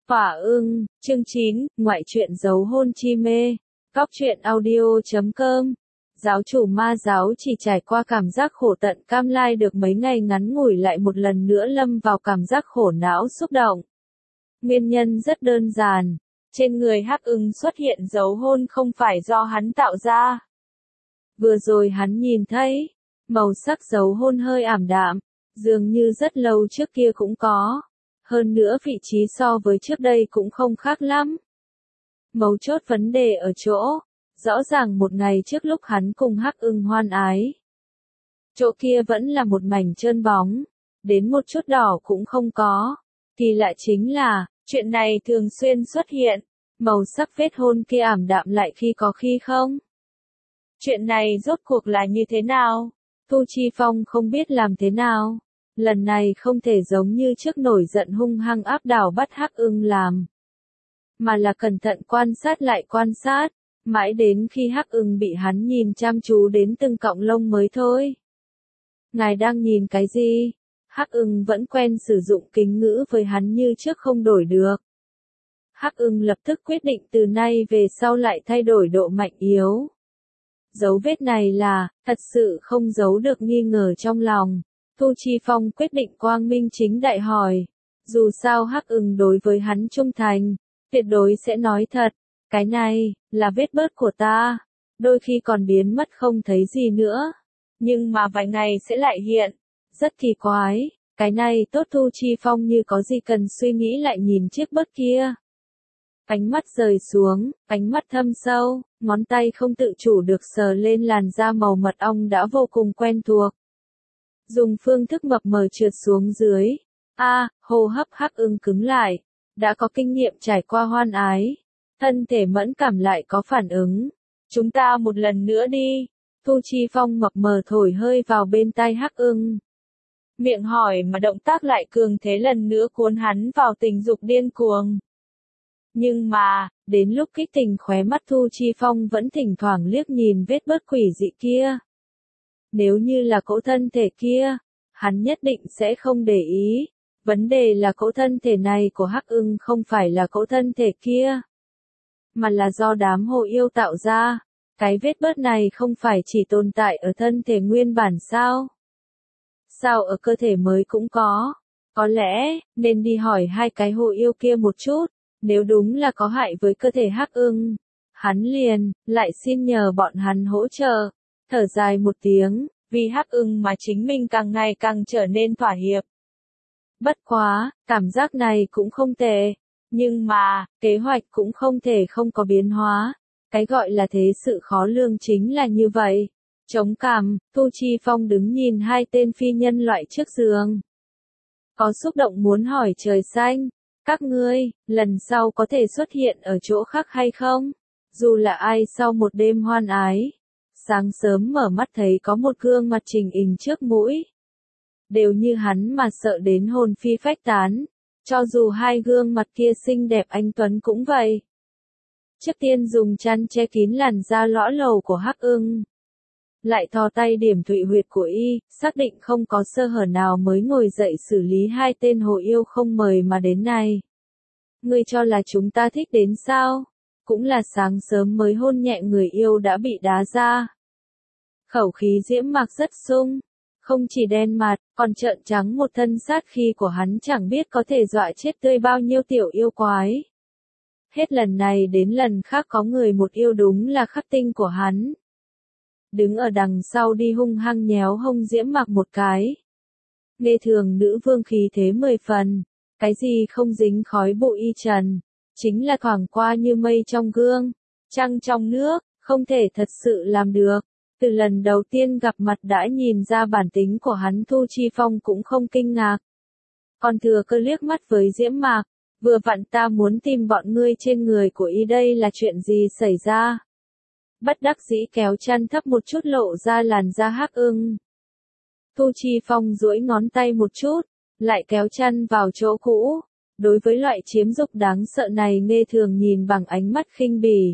Hỏa ưng, chương 9, ngoại truyện giấu hôn chi mê. Góc truyện audio.com. Giáo chủ ma giáo chỉ trải qua cảm giác khổ tận cam lai được mấy ngày ngắn ngủi lại một lần nữa lâm vào cảm giác khổ não xúc động. Nguyên nhân rất đơn giản. Trên người Hắc Ưng xuất hiện dấu hôn không phải do hắn tạo ra. Vừa rồi hắn nhìn thấy, màu sắc dấu hôn hơi ảm đạm, dường như rất lâu trước kia cũng có. Hơn nữa vị trí so với trước đây cũng không khác lắm. Mấu chốt vấn đề ở chỗ, rõ ràng một ngày trước lúc hắn cùng Hắc Ưng hoan ái. Chỗ kia vẫn là một mảnh trơn bóng, đến một chút đỏ cũng không có. Kỳ lạ chính là, chuyện này thường xuyên xuất hiện, màu sắc vết hôn kia ảm đạm lại khi có khi không. Chuyện này rốt cuộc là như thế nào? Thu Chi Phong không biết làm thế nào. Lần này không thể giống như trước nổi giận hung hăng áp đảo bắt Hắc Ưng làm. Mà là cẩn thận quan sát, mãi đến khi Hắc Ưng bị hắn nhìn chăm chú đến từng cọng lông mới thôi. Ngài đang nhìn cái gì? Hắc Ưng vẫn quen sử dụng kính ngữ với hắn như trước không đổi được. Hắc Ưng lập tức quyết định từ nay về sau lại thay đổi độ mạnh yếu. Dấu vết này là, thật sự không giấu được nghi ngờ trong lòng. Thu Chi Phong quyết định quang minh chính đại hỏi. Dù sao Hắc Ưng đối với hắn trung thành, tuyệt đối sẽ nói thật. Cái này, là vết bớt của ta. Đôi khi còn biến mất không thấy gì nữa. Nhưng mà vài ngày sẽ lại hiện. Rất kỳ quái. Cái này tốt. Thu Chi Phong như có gì cần suy nghĩ lại nhìn chiếc bớt kia. Ánh mắt rời xuống, ánh mắt thâm sâu, ngón tay không tự chủ được sờ lên làn da màu mật ong đã vô cùng quen thuộc. Dùng phương thức mập mờ trượt xuống dưới. Hô hấp Hắc Ưng cứng lại. Đã có kinh nghiệm trải qua hoan ái. Thân thể mẫn cảm lại có phản ứng. Chúng ta một lần nữa đi. Thu Chi Phong mập mờ thổi hơi vào bên tai Hắc Ưng. Miệng hỏi mà động tác lại cường thế lần nữa cuốn hắn vào tình dục điên cuồng. Nhưng mà, đến lúc kích tình khóe mắt Thu Chi Phong vẫn thỉnh thoảng liếc nhìn vết bớt quỷ dị kia. Nếu như là cỗ thân thể kia, hắn nhất định sẽ không để ý. Vấn đề là cỗ thân thể này của Hắc Ưng không phải là cỗ thân thể kia, mà là do đám hồ yêu tạo ra. Cái vết bớt này không phải chỉ tồn tại ở thân thể nguyên bản sao? Sao ở cơ thể mới cũng có? Có lẽ, nên đi hỏi hai cái hồ yêu kia một chút. Nếu đúng là có hại với cơ thể Hắc Ưng, hắn liền, lại xin nhờ bọn hắn hỗ trợ. Thở dài một tiếng, vì Hắc Ưng mà chính mình càng ngày càng trở nên thỏa hiệp. Bất quá, cảm giác này cũng không tệ. Nhưng mà, kế hoạch cũng không thể không có biến hóa. Cái gọi là thế sự khó lường chính là như vậy. Chống cằm, Thu Chi Phong đứng nhìn hai tên phi nhân loại trước giường. Có xúc động muốn hỏi trời xanh. Các ngươi, lần sau có thể xuất hiện ở chỗ khác hay không? Dù là ai sau một đêm hoan ái. Sáng sớm mở mắt thấy có một gương mặt trình hình trước mũi. Đều như hắn mà sợ đến hồn phi phách tán. Cho dù hai gương mặt kia xinh đẹp anh tuấn cũng vậy. Trước tiên dùng chăn che kín làn da lõa lồ của Hắc Ưng. Lại thò tay điểm thụy huyệt của y, xác định không có sơ hở nào mới ngồi dậy xử lý hai tên hồ yêu không mời mà đến này. Ngươi cho là chúng ta thích đến sao? Cũng là sáng sớm mới hôn nhẹ người yêu đã bị đá ra. Khẩu khí Diễm Mạc rất sung. Không chỉ đen mặt, còn trợn trắng một thân sát khi của hắn chẳng biết có thể dọa chết tươi bao nhiêu tiểu yêu quái. Hết lần này đến lần khác có người một yêu đúng là khắc tinh của hắn. Đứng ở đằng sau đi hung hăng nhéo hông Diễm Mạc một cái. Nghe thường nữ vương khí thế 10 phần. Cái gì không dính khói bụi y trần. Chính là thoảng qua như mây trong gương. Trăng trong nước, không thể thật sự làm được. Từ lần đầu tiên gặp mặt đã nhìn ra bản tính của hắn. Thu Chi Phong cũng không kinh ngạc. Còn thừa cơ liếc mắt với Diễm Mạc. Vừa vặn ta muốn tìm bọn ngươi trên người của y, đây là chuyện gì xảy ra? Bất đắc dĩ kéo chăn thấp một chút lộ ra làn da Hắc Ưng. Thu Chi Phong duỗi ngón tay một chút, lại kéo chăn vào chỗ cũ. Đối với loại chiếm dục đáng sợ này Nghe thường nhìn bằng ánh mắt khinh bỉ.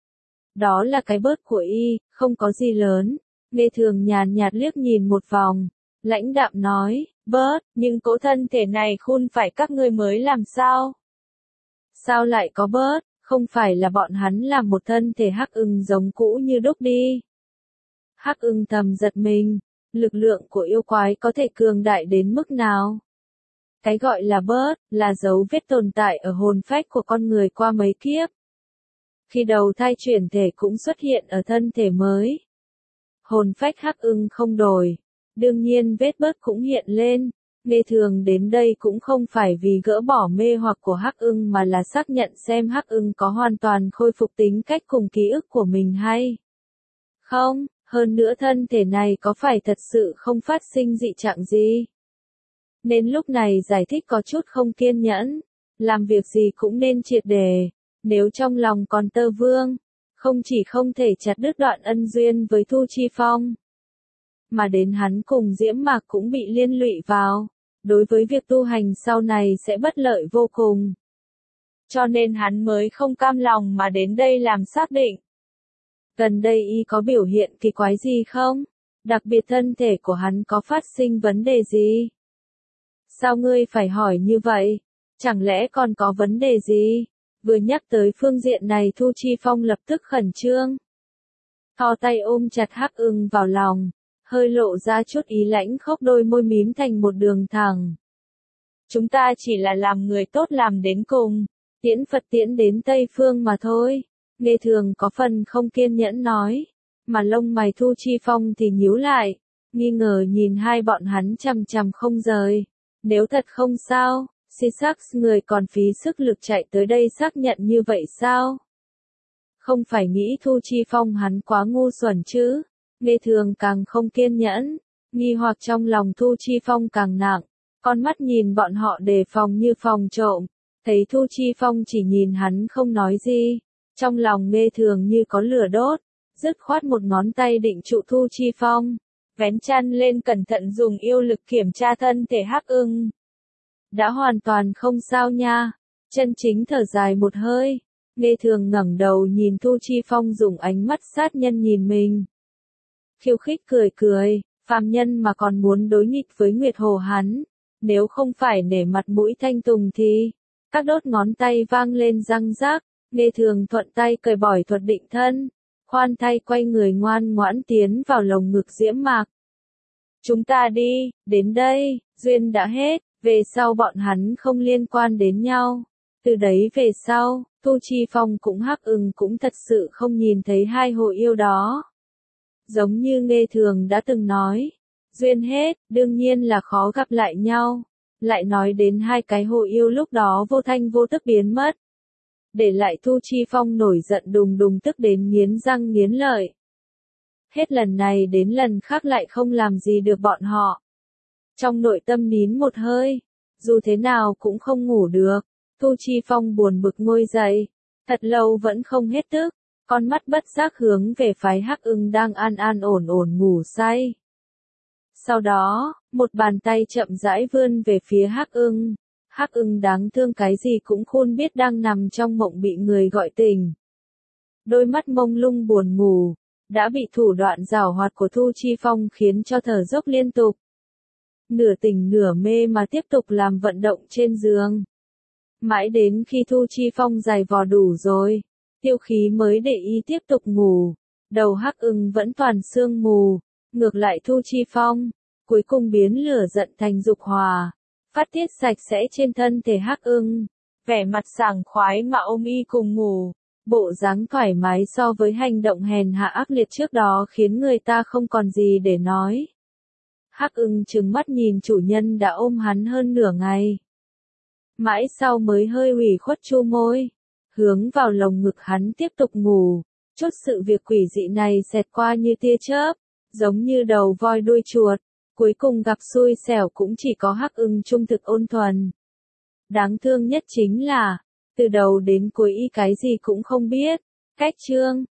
Đó là cái bớt của y, không có gì lớn. Nghe thường nhàn nhạt liếc nhìn một vòng, lãnh đạm nói, bớt, nhưng cỗ thân thể này khôn phải các ngươi mới làm sao? Sao lại có bớt, không phải là bọn hắn làm một thân thể Hắc Ưng giống cũ như đúc đi. Hắc Ưng thầm giật mình, lực lượng của yêu quái có thể cường đại đến mức nào? Cái gọi là bớt, là dấu vết tồn tại ở hồn phách của con người qua mấy kiếp. Khi đầu thai chuyển thể cũng xuất hiện ở thân thể mới. Hồn phách Hắc Ưng không đổi, đương nhiên vết bớt cũng hiện lên. Nghe Thường đến đây cũng không phải vì gỡ bỏ mê hoặc của Hắc Ưng mà là xác nhận xem Hắc Ưng có hoàn toàn khôi phục tính cách cùng ký ức của mình hay không, hơn nữa thân thể này có phải thật sự không phát sinh dị trạng gì. Nên lúc này giải thích có chút không kiên nhẫn, làm việc gì cũng nên triệt để, nếu trong lòng còn tơ vương, không chỉ không thể chặt đứt đoạn ân duyên với Thu Chi Phong, mà đến hắn cùng Diễm Mạc cũng bị liên lụy vào, đối với việc tu hành sau này sẽ bất lợi vô cùng. Cho nên hắn mới không cam lòng mà đến đây làm xác định. Gần đây y có biểu hiện kỳ quái gì không? Đặc biệt thân thể của hắn có phát sinh vấn đề gì? Sao ngươi phải hỏi như vậy? Chẳng lẽ còn có vấn đề gì? Vừa nhắc tới phương diện này Thu Chi Phong lập tức khẩn trương. Thò tay ôm chặt Hắc Ưng vào lòng, hơi lộ ra chút ý lãnh khốc, đôi môi mím thành một đường thẳng. Chúng ta chỉ là làm người tốt làm đến cùng, tiễn Phật tiễn đến Tây Phương mà thôi. Nghe Thường có phần không kiên nhẫn nói, mà lông mày Thu Chi Phong thì nhíu lại, nghi ngờ nhìn hai bọn hắn chằm chằm không rời. Nếu thật không sao, Sisax người còn phí sức lực chạy tới đây xác nhận như vậy sao? Không phải nghĩ Thu Chi Phong hắn quá ngu xuẩn chứ? Nghe Thường càng không kiên nhẫn, nghi hoặc trong lòng Thu Chi Phong càng nặng, con mắt nhìn bọn họ đề phòng như phòng trộm, thấy Thu Chi Phong chỉ nhìn hắn không nói gì, trong lòng Nghe Thường như có lửa đốt, dứt khoát một ngón tay định trụ Thu Chi Phong, vén chăn lên cẩn thận dùng yêu lực kiểm tra thân thể Hắc Ưng. Đã hoàn toàn không sao nha, chân chính thở dài một hơi, Nghe Thường ngẩng đầu nhìn Thu Chi Phong dùng ánh mắt sát nhân nhìn mình. Khiêu khích cười cười, phàm nhân mà còn muốn đối nghịch với Nguyệt Hồ hắn, nếu không phải nể mặt mũi Thanh Tùng thì, các đốt ngón tay vang lên răng rác, Nghe Thường thuận tay cởi bỏ thuật định thân, khoan thay quay người ngoan ngoãn tiến vào lồng ngực Diễm Mạc. Chúng ta đi, đến đây, duyên đã hết, về sau bọn hắn không liên quan đến nhau. Từ đấy về sau, Thu Chi Phong cũng Hắc Ưng cũng thật sự không nhìn thấy hai hồ yêu đó. Giống như Nghe Thường đã từng nói, duyên hết, đương nhiên là khó gặp lại nhau. Lại nói đến hai cái hồ yêu lúc đó vô thanh vô tức biến mất. Để lại Thu Chi Phong nổi giận đùng đùng tức đến nghiến răng nghiến lợi. Hết lần này đến lần khác lại không làm gì được bọn họ. Trong nội tâm nín một hơi, dù thế nào cũng không ngủ được. Thu Chi Phong buồn bực ngồi dậy, thật lâu vẫn không hết tức, con mắt bất giác hướng về phái Hắc Ưng đang an an ổn ổn ngủ say. Sau đó, một bàn tay chậm rãi vươn về phía Hắc Ưng. Hắc Ưng đáng thương cái gì cũng khôn biết đang nằm trong mộng bị người gọi tỉnh. Đôi mắt mông lung buồn ngủ, đã bị thủ đoạn giảo hoạt của Thu Chi Phong khiến cho thở dốc liên tục. Nửa tỉnh nửa mê mà tiếp tục làm vận động trên giường. Mãi đến khi Thu Chi Phong giày vò đủ rồi, tiêu khí mới để y tiếp tục ngủ. Đầu Hắc Ưng vẫn toàn sương mù, ngược lại Thu Chi Phong, cuối cùng biến lửa giận thành dục hòa, phát tiết sạch sẽ trên thân thể Hắc Ưng, vẻ mặt sảng khoái mà ôm y cùng ngủ. Bộ dáng thoải mái so với hành động hèn hạ ác liệt trước đó khiến người ta không còn gì để nói. Hắc Ưng trừng mắt nhìn chủ nhân đã ôm hắn hơn nửa ngày. Mãi sau mới hơi ủy khuất chu môi, hướng vào lồng ngực hắn tiếp tục ngủ. Chút sự việc quỷ dị này xẹt qua như tia chớp, giống như đầu voi đuôi chuột. Cuối cùng gặp xui xẻo cũng chỉ có Hắc Ưng trung thực ôn thuần. Đáng thương nhất chính là, từ đầu đến cuối y cái gì cũng không biết. Cách chương